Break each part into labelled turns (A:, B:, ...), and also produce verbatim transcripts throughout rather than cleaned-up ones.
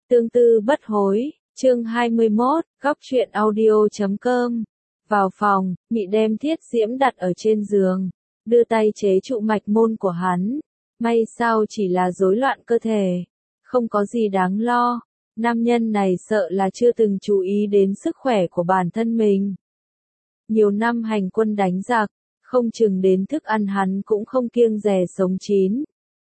A: Tương tư bất hối, chương hai mươi mốt, góc truyện audio chấm com. Vào phòng, Mị đem Thiết Diễm đặt ở trên giường, đưa tay chế trụ mạch môn của hắn. May sao chỉ là rối loạn cơ thể, không có gì đáng lo. Nam nhân này sợ là chưa từng chú ý đến sức khỏe của bản thân mình. Nhiều năm hành quân đánh giặc, không chừng đến thức ăn hắn cũng không kiêng dè sống chín.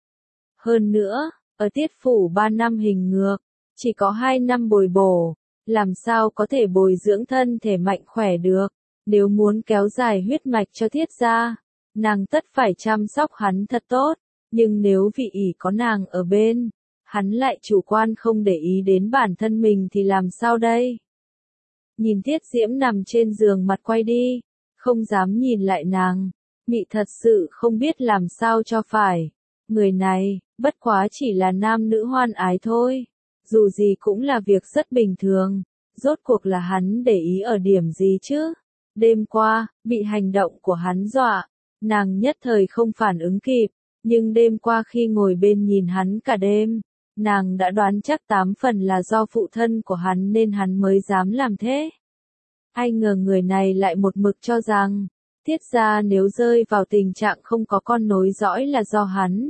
A: Hơn nữa, ở Tiết phủ ba năm hình ngược, chỉ có hai năm bồi bổ, làm sao có thể bồi dưỡng thân thể mạnh khỏe được. Nếu muốn kéo dài huyết mạch cho Thiết gia, nàng tất phải chăm sóc hắn thật tốt, nhưng nếu vị ỷ có nàng ở bên, hắn lại chủ quan không để ý đến bản thân mình thì làm sao đây? Nhìn Thiết Diễm nằm trên giường mặt quay đi, không dám nhìn lại nàng, Mị thật sự không biết làm sao cho phải. Người này, bất quá chỉ là nam nữ hoan ái thôi, dù gì cũng là việc rất bình thường, rốt cuộc là hắn để ý ở điểm gì chứ? Đêm qua, bị hành động của hắn dọa, nàng nhất thời không phản ứng kịp, nhưng đêm qua khi ngồi bên nhìn hắn cả đêm, nàng đã đoán chắc tám phần là do phụ thân của hắn nên hắn mới dám làm thế. Ai ngờ người này lại một mực cho rằng, Thiết gia nếu rơi vào tình trạng không có con nối dõi là do hắn.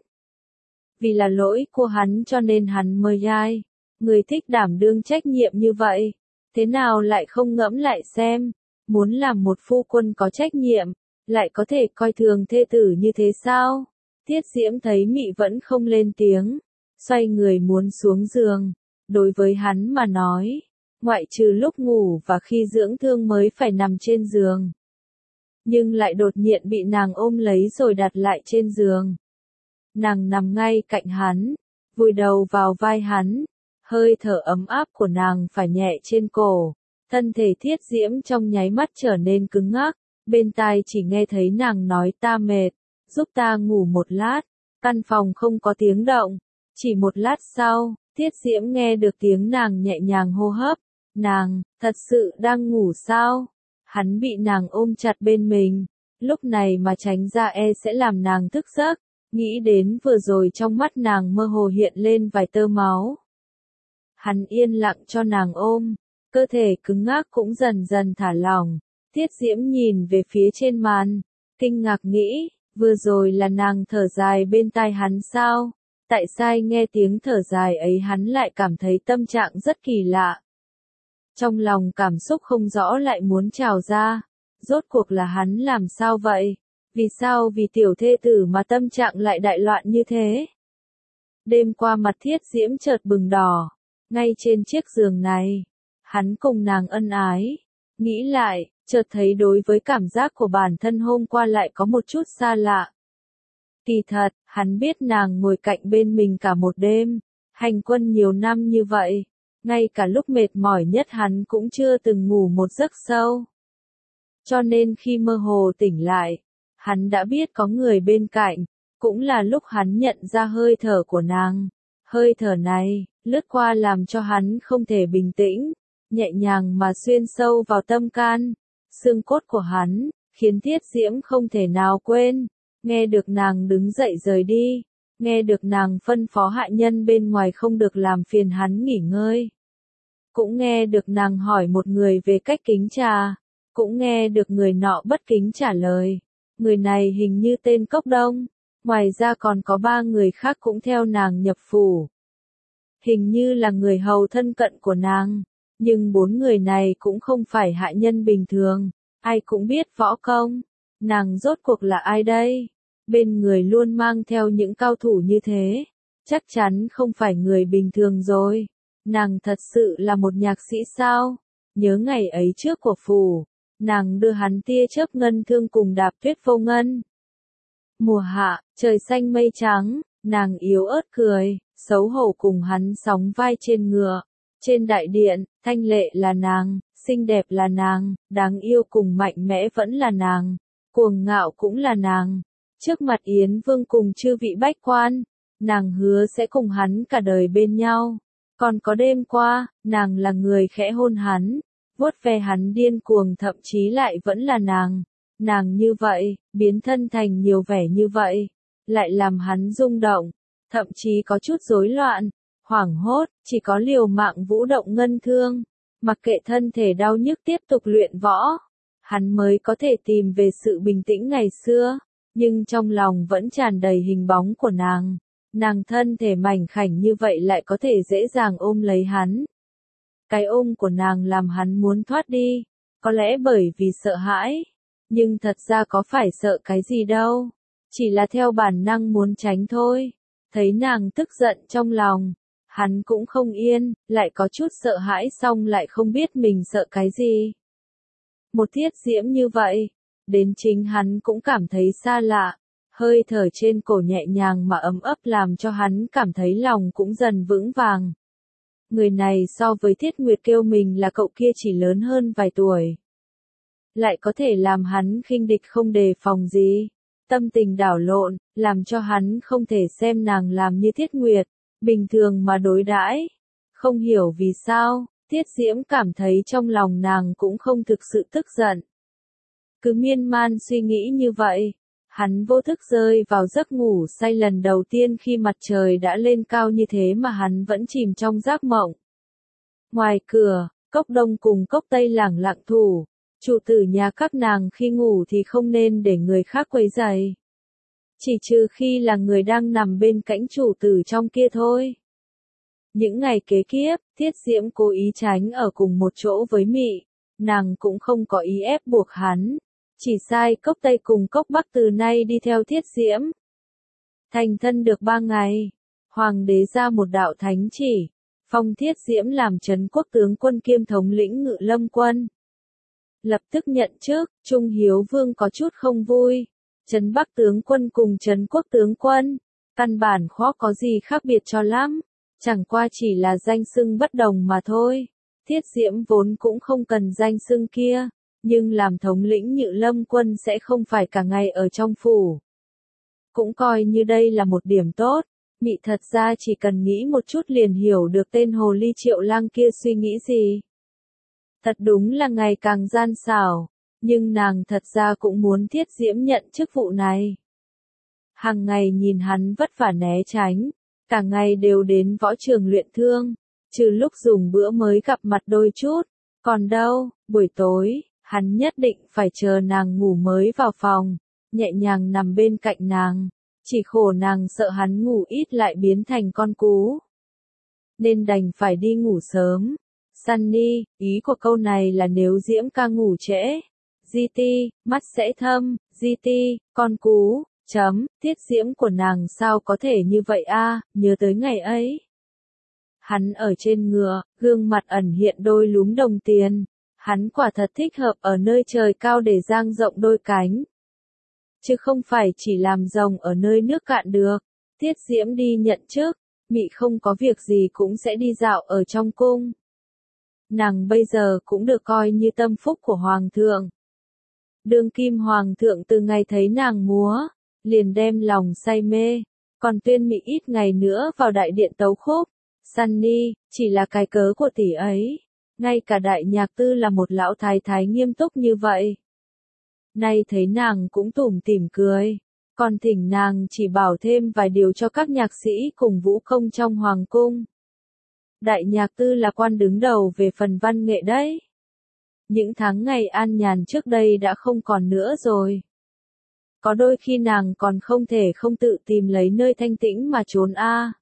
A: Vì là lỗi của hắn cho nên hắn mới gai. Người thích đảm đương trách nhiệm như vậy, thế nào lại không ngẫm lại xem, muốn làm một phu quân có trách nhiệm, lại có thể coi thường thê tử như thế sao? Thiết Diễm thấy Mị vẫn không lên tiếng, xoay người muốn xuống giường. Đối với hắn mà nói, ngoại trừ lúc ngủ và khi dưỡng thương mới phải nằm trên giường. Nhưng lại đột nhiên bị nàng ôm lấy rồi đặt lại trên giường. Nàng nằm ngay cạnh hắn, vùi đầu vào vai hắn, hơi thở ấm áp của nàng phải nhẹ trên cổ. Thân thể Thiết Diễm trong nháy mắt trở nên cứng ngắc, bên tai chỉ nghe thấy nàng nói ta mệt, giúp ta ngủ một lát. Căn phòng không có tiếng động, chỉ một lát sau, Thiết Diễm nghe được tiếng nàng nhẹ nhàng hô hấp. Nàng, thật sự đang ngủ sao? Hắn bị nàng ôm chặt bên mình, lúc này mà tránh ra e sẽ làm nàng thức giấc, nghĩ đến vừa rồi trong mắt nàng mơ hồ hiện lên vài tơ máu. Hắn yên lặng cho nàng ôm, cơ thể cứng ngắc cũng dần dần thả lỏng. Thiết Diễm nhìn về phía trên màn, kinh ngạc nghĩ, vừa rồi là nàng thở dài bên tai hắn sao? Tại sao nghe tiếng thở dài ấy hắn lại cảm thấy tâm trạng rất kỳ lạ. Trong lòng cảm xúc không rõ lại muốn trào ra, rốt cuộc là hắn làm sao vậy? Vì sao vì tiểu thê tử mà tâm trạng lại đại loạn như thế? Đêm qua mặt Thiết Diễm chợt bừng đỏ, ngay trên chiếc giường này, hắn cùng nàng ân ái. Nghĩ lại, chợt thấy đối với cảm giác của bản thân hôm qua lại có một chút xa lạ. Kỳ thật, hắn biết nàng ngồi cạnh bên mình cả một đêm, hành quân nhiều năm như vậy, ngay cả lúc mệt mỏi nhất hắn cũng chưa từng ngủ một giấc sâu. Cho nên khi mơ hồ tỉnh lại, hắn đã biết có người bên cạnh, cũng là lúc hắn nhận ra hơi thở của nàng. Hơi thở này, lướt qua làm cho hắn không thể bình tĩnh, nhẹ nhàng mà xuyên sâu vào tâm can, xương cốt của hắn, khiến Thiết Diễm không thể nào quên. Nghe được nàng đứng dậy rời đi, nghe được nàng phân phó hạ nhân bên ngoài không được làm phiền hắn nghỉ ngơi. Cũng nghe được nàng hỏi một người về cách kính trà, cũng nghe được người nọ bất kính trả lời. Người này hình như tên Cốc Đông, ngoài ra còn có ba người khác cũng theo nàng nhập phủ. Hình như là người hầu thân cận của nàng, nhưng bốn người này cũng không phải hạ nhân bình thường, ai cũng biết võ công. Nàng rốt cuộc là ai đây? Bên người luôn mang theo những cao thủ như thế, chắc chắn không phải người bình thường rồi. Nàng thật sự là một nhạc sĩ sao? Nhớ ngày ấy trước của phủ, nàng đưa hắn tia chớp ngân thương cùng đạp tuyết vô ngân. Mùa hạ, trời xanh mây trắng, nàng yếu ớt cười, xấu hổ cùng hắn sóng vai trên ngựa. Trên đại điện, thanh lệ là nàng, xinh đẹp là nàng, đáng yêu cùng mạnh mẽ vẫn là nàng, cuồng ngạo cũng là nàng. Trước mặt Yến Vương cùng chư vị bách quan, nàng hứa sẽ cùng hắn cả đời bên nhau. Còn có đêm qua, nàng là người khẽ hôn hắn, vuốt ve hắn điên cuồng, thậm chí lại vẫn là nàng. Nàng như vậy, biến thân thành nhiều vẻ như vậy, lại làm hắn rung động, thậm chí có chút rối loạn. Hoảng hốt, chỉ có liều mạng vũ động ngân thương, mặc kệ thân thể đau nhức tiếp tục luyện võ, hắn mới có thể tìm về sự bình tĩnh ngày xưa, nhưng trong lòng vẫn tràn đầy hình bóng của nàng. Nàng thân thể mảnh khảnh như vậy lại có thể dễ dàng ôm lấy hắn. Cái ôm của nàng làm hắn muốn thoát đi, có lẽ bởi vì sợ hãi, nhưng thật ra có phải sợ cái gì đâu, chỉ là theo bản năng muốn tránh thôi. Thấy nàng tức giận trong lòng, hắn cũng không yên, lại có chút sợ hãi xong lại không biết mình sợ cái gì. Một Thiết Diễm như vậy, đến chính hắn cũng cảm thấy xa lạ, hơi thở trên cổ nhẹ nhàng mà ấm ấp làm cho hắn cảm thấy lòng cũng dần vững vàng. Người này so với Thiết Nguyệt kêu mình là cậu kia chỉ lớn hơn vài tuổi. Lại có thể làm hắn khinh địch không đề phòng gì. Tâm tình đảo lộn, làm cho hắn không thể xem nàng làm như Thiết Nguyệt, bình thường mà đối đãi. Không hiểu vì sao, Thiết Diễm cảm thấy trong lòng nàng cũng không thực sự tức giận. Cứ miên man suy nghĩ như vậy, hắn vô thức rơi vào giấc ngủ say lần đầu tiên khi mặt trời đã lên cao như thế mà hắn vẫn chìm trong giấc mộng. Ngoài cửa, Cốc Đông cùng Cốc Tây lẳng lặng thủ. Chủ tử nhà các nàng khi ngủ thì không nên để người khác quấy rầy. Chỉ trừ khi là người đang nằm bên cạnh chủ tử trong kia thôi. Những ngày kế tiếp, Thiết Diễm cố ý tránh ở cùng một chỗ với Mị. Nàng cũng không có ý ép buộc hắn. Chỉ sai Cốc Tây cùng Cốc Bắc từ nay đi theo Thiết Diễm. Thành thân được ba ngày, Hoàng đế ra một đạo thánh chỉ, phong Thiết Diễm làm trấn quốc tướng quân kiêm thống lĩnh Ngự Lâm quân. Lập tức nhận chức, Trung Hiếu Vương có chút không vui. Trấn Bắc tướng quân cùng Trấn Quốc tướng quân, căn bản khó có gì khác biệt cho lắm, chẳng qua chỉ là danh xưng bất đồng mà thôi. Thiết Diễm vốn cũng không cần danh xưng kia, nhưng làm thống lĩnh Ngự Lâm quân sẽ không phải cả ngày ở trong phủ. Cũng coi như đây là một điểm tốt, Mị thật ra chỉ cần nghĩ một chút liền hiểu được tên hồ ly Triệu Lang kia suy nghĩ gì. Thật đúng là ngày càng gian xảo, nhưng nàng thật ra cũng muốn Thiết Diễm nhận chức vụ này. Hàng ngày nhìn hắn vất vả né tránh, cả ngày đều đến võ trường luyện thương, trừ lúc dùng bữa mới gặp mặt đôi chút, còn đâu, buổi tối, hắn nhất định phải chờ nàng ngủ mới vào phòng, nhẹ nhàng nằm bên cạnh nàng, chỉ khổ nàng sợ hắn ngủ ít lại biến thành con cú. Nên đành phải đi ngủ sớm. Sunny, ý của câu này là nếu Diễm ca ngủ trễ, giê tê, mắt sẽ thâm, giê tê, con cú, chấm, Thiết Diễm của nàng sao có thể như vậy a, nhớ tới ngày ấy. Hắn ở trên ngựa, gương mặt ẩn hiện đôi lúm đồng tiền, hắn quả thật thích hợp ở nơi trời cao để dang rộng đôi cánh. Chứ không phải chỉ làm rồng ở nơi nước cạn được. Thiết Diễm đi nhận chức, Mị không có việc gì cũng sẽ đi dạo ở trong cung. Nàng bây giờ cũng được coi như tâm phúc của Hoàng thượng. Đương kim Hoàng thượng từ ngày thấy nàng múa, liền đem lòng say mê, còn tuyên Mị ít ngày nữa vào đại điện tấu khúc. Sunny, chỉ là cái cớ của tỷ ấy, ngay cả đại nhạc tư là một lão thái thái nghiêm túc như vậy. Nay thấy nàng cũng tủm tỉm cười, còn thỉnh nàng chỉ bảo thêm vài điều cho các nhạc sĩ cùng vũ công trong hoàng cung. Đại nhạc tư là quan đứng đầu về phần văn nghệ đấy. Những tháng ngày an nhàn trước đây đã không còn nữa rồi. Có đôi khi nàng còn không thể không tự tìm lấy nơi thanh tĩnh mà trốn a. À.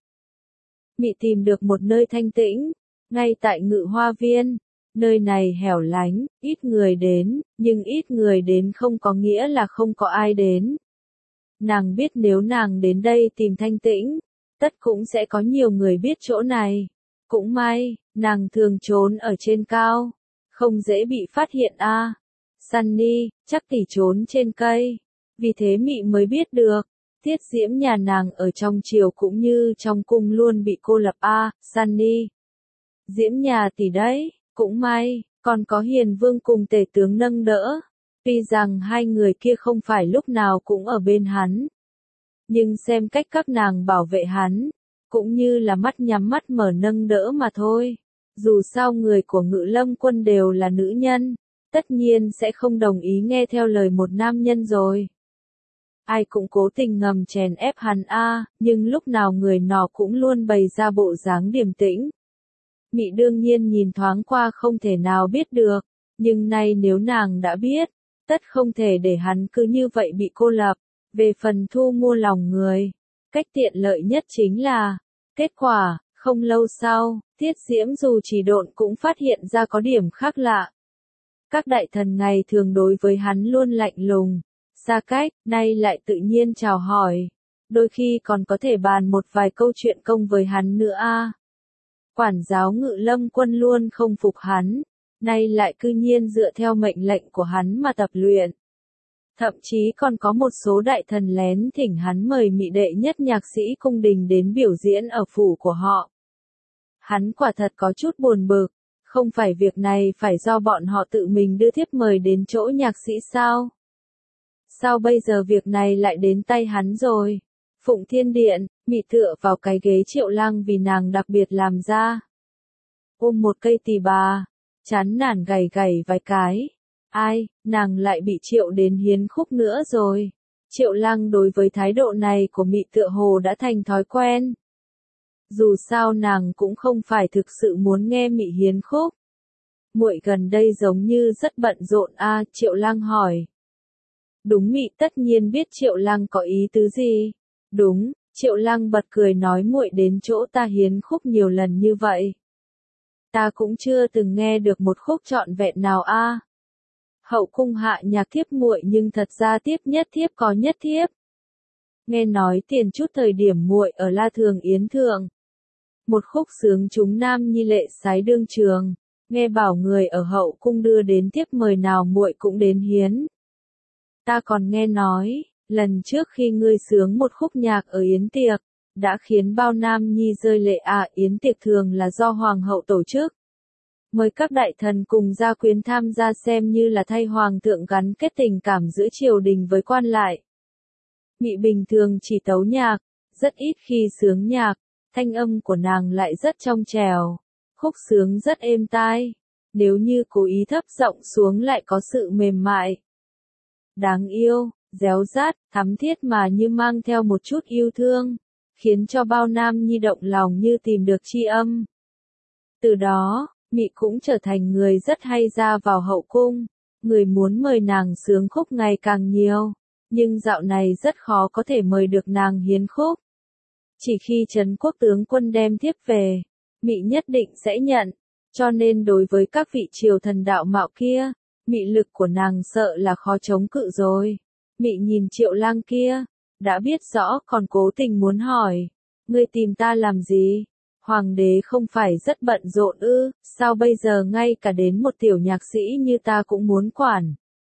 A: Mị tìm được một nơi thanh tĩnh, ngay tại Ngự Hoa Viên. Nơi này hẻo lánh, ít người đến, nhưng ít người đến không có nghĩa là không có ai đến. Nàng biết nếu nàng đến đây tìm thanh tĩnh, tất cũng sẽ có nhiều người biết chỗ này. Cũng may, nàng thường trốn ở trên cao, không dễ bị phát hiện a. À. Sunny, chắc tỷ trốn trên cây, vì thế Mị mới biết được. Thiết Diễm nhà nàng ở trong triều cũng như trong cung luôn bị cô lập a. À. Sunny, Diễm nhà tỷ đấy. Cũng may, còn có Hiền Vương cùng tể tướng nâng đỡ. Tuy rằng hai người kia không phải lúc nào cũng ở bên hắn. Nhưng xem cách các nàng bảo vệ hắn, cũng như là mắt nhắm mắt mở nâng đỡ mà thôi. Dù sao người của Ngự Lâm quân đều là nữ nhân, tất nhiên sẽ không đồng ý nghe theo lời một nam nhân rồi. ai cũng cố tình ngầm chèn ép hắn a, nhưng lúc nào người nọ cũng luôn bày ra bộ dáng điềm tĩnh. Mị đương nhiên nhìn thoáng qua không thể nào biết được, nhưng nay nếu nàng đã biết, tất không thể để hắn cứ như vậy bị cô lập. Về phần thu mua lòng người, cách tiện lợi nhất chính là, kết quả, không lâu sau, Tiết Diễm dù chỉ độn cũng phát hiện ra có điểm khác lạ. Các đại thần ngày thường đối với hắn luôn lạnh lùng, xa cách, nay lại tự nhiên chào hỏi, đôi khi còn có thể bàn một vài câu chuyện công với hắn nữa a. Quản giáo Ngự Lâm Quân luôn không phục hắn, nay lại cư nhiên dựa theo mệnh lệnh của hắn mà tập luyện. Thậm chí còn có một số đại thần lén thỉnh hắn mời Mị đệ nhất nhạc sĩ cung đình đến biểu diễn ở phủ của họ. Hắn quả thật có chút buồn bực, không phải việc này phải do bọn họ tự mình đưa thiếp mời đến chỗ nhạc sĩ sao? Sao bây giờ việc này lại đến tay hắn rồi? Phụng Thiên Điện, Mị tựa vào cái ghế Triệu Lăng vì nàng đặc biệt làm ra. Ôm một cây tỳ bà, chán nản gầy gầy vài cái. Ai, nàng lại bị Triệu đến hiến khúc nữa rồi. Triệu Lăng đối với thái độ này của Mị tựa hồ đã thành thói quen. Dù sao nàng cũng không phải thực sự muốn nghe Mị hiến khúc. Muội gần đây giống như rất bận rộn a, à, Triệu Lăng hỏi. Đúng, Mị tất nhiên biết Triệu Lăng có ý tứ gì. Đúng, Triệu Lăng bật cười nói, muội đến chỗ ta hiến khúc nhiều lần như vậy. Ta cũng chưa từng nghe được một khúc trọn vẹn nào a. À. Hậu cung hạ nhạc thiếp muội nhưng thật ra tiếp nhất thiếp có nhất thiếp. Nghe nói tiền chút thời điểm muội ở La Thường Yến Thượng. Một khúc sướng chúng nam nhi lệ sái đương trường, nghe bảo người ở hậu cung đưa đến thiếp mời nào muội cũng đến hiến. Ta còn nghe nói, lần trước khi ngươi sướng một khúc nhạc ở yến tiệc, đã khiến bao nam nhi rơi lệ à. Yến tiệc thường là do hoàng hậu tổ chức. Mời các đại thần cùng gia quyến tham gia xem như là thay hoàng thượng gắn kết tình cảm giữa triều đình với quan lại. Mị bình thường chỉ tấu nhạc, rất ít khi sướng nhạc, thanh âm của nàng lại rất trong trẻo, khúc sướng rất êm tai, nếu như cố ý thấp giọng xuống lại có sự mềm mại. Đáng yêu, réo rát, thắm thiết mà như mang theo một chút yêu thương, khiến cho bao nam nhi động lòng như tìm được tri âm. Từ đó, Mị cũng trở thành người rất hay ra vào hậu cung, người muốn mời nàng sướng khúc ngày càng nhiều, nhưng dạo này rất khó có thể mời được nàng hiến khúc. Chỉ khi Trấn Quốc tướng quân đem thiếp về, Mị nhất định sẽ nhận, cho nên đối với các vị triều thần đạo mạo kia, mị lực của nàng sợ là khó chống cự rồi. Mị nhìn Triệu Lang kia, đã biết rõ còn cố tình muốn hỏi, ngươi tìm ta làm gì? Hoàng đế không phải rất bận rộn ư, sao bây giờ ngay cả đến một tiểu nhạc sĩ như ta cũng muốn quản?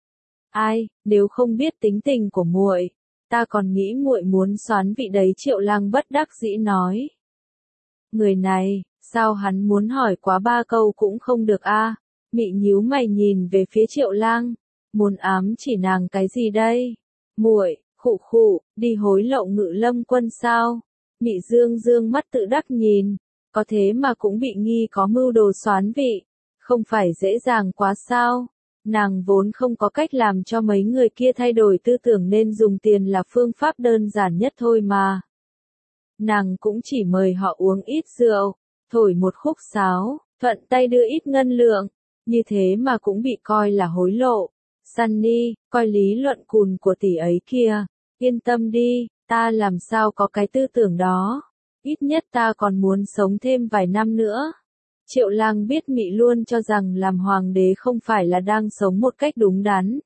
A: Ai, nếu không biết tính tình của muội, ta còn nghĩ muội muốn xoán vị đấy. Triệu Lang bất đắc dĩ nói. Người này, sao hắn muốn hỏi quá ba câu cũng không được a? À? Mị nhíu mày nhìn về phía Triệu Lang, muốn ám chỉ nàng cái gì đây? Muội, khụ khụ, đi hối lộ Ngự Lâm Quân sao? Mị dương dương mắt tự đắc nhìn, có thế mà cũng bị nghi có mưu đồ xoán vị, không phải dễ dàng quá sao? Nàng vốn không có cách làm cho mấy người kia thay đổi tư tưởng nên dùng tiền là phương pháp đơn giản nhất thôi mà. Nàng cũng chỉ mời họ uống ít rượu, thổi một khúc sáo, thuận tay đưa ít ngân lượng, như thế mà cũng bị coi là hối lộ. Sunny, coi lý luận cùn của tỷ ấy kia, yên tâm đi, ta làm sao có cái tư tưởng đó, ít nhất ta còn muốn sống thêm vài năm nữa. Triệu Lang biết Mị luôn cho rằng làm hoàng đế không phải là đang sống một cách đúng đắn.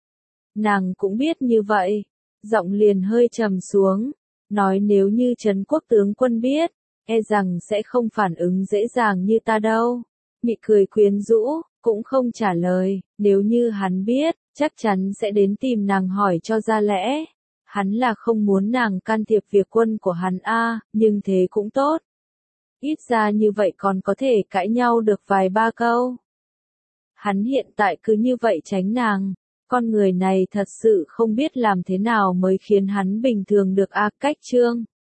A: Nàng cũng biết như vậy, giọng liền hơi trầm xuống, nói nếu như Trấn Quốc tướng quân biết, e rằng sẽ không phản ứng dễ dàng như ta đâu. Mị cười quyến rũ, cũng không trả lời, nếu như hắn biết, chắc chắn sẽ đến tìm nàng hỏi cho ra lẽ. Hắn là không muốn nàng can thiệp việc quân của hắn a, nhưng thế cũng tốt. Ít ra như vậy còn có thể cãi nhau được vài ba câu. Hắn hiện tại cứ như vậy tránh nàng, con người này thật sự không biết làm thế nào mới khiến hắn bình thường được a. Cách chương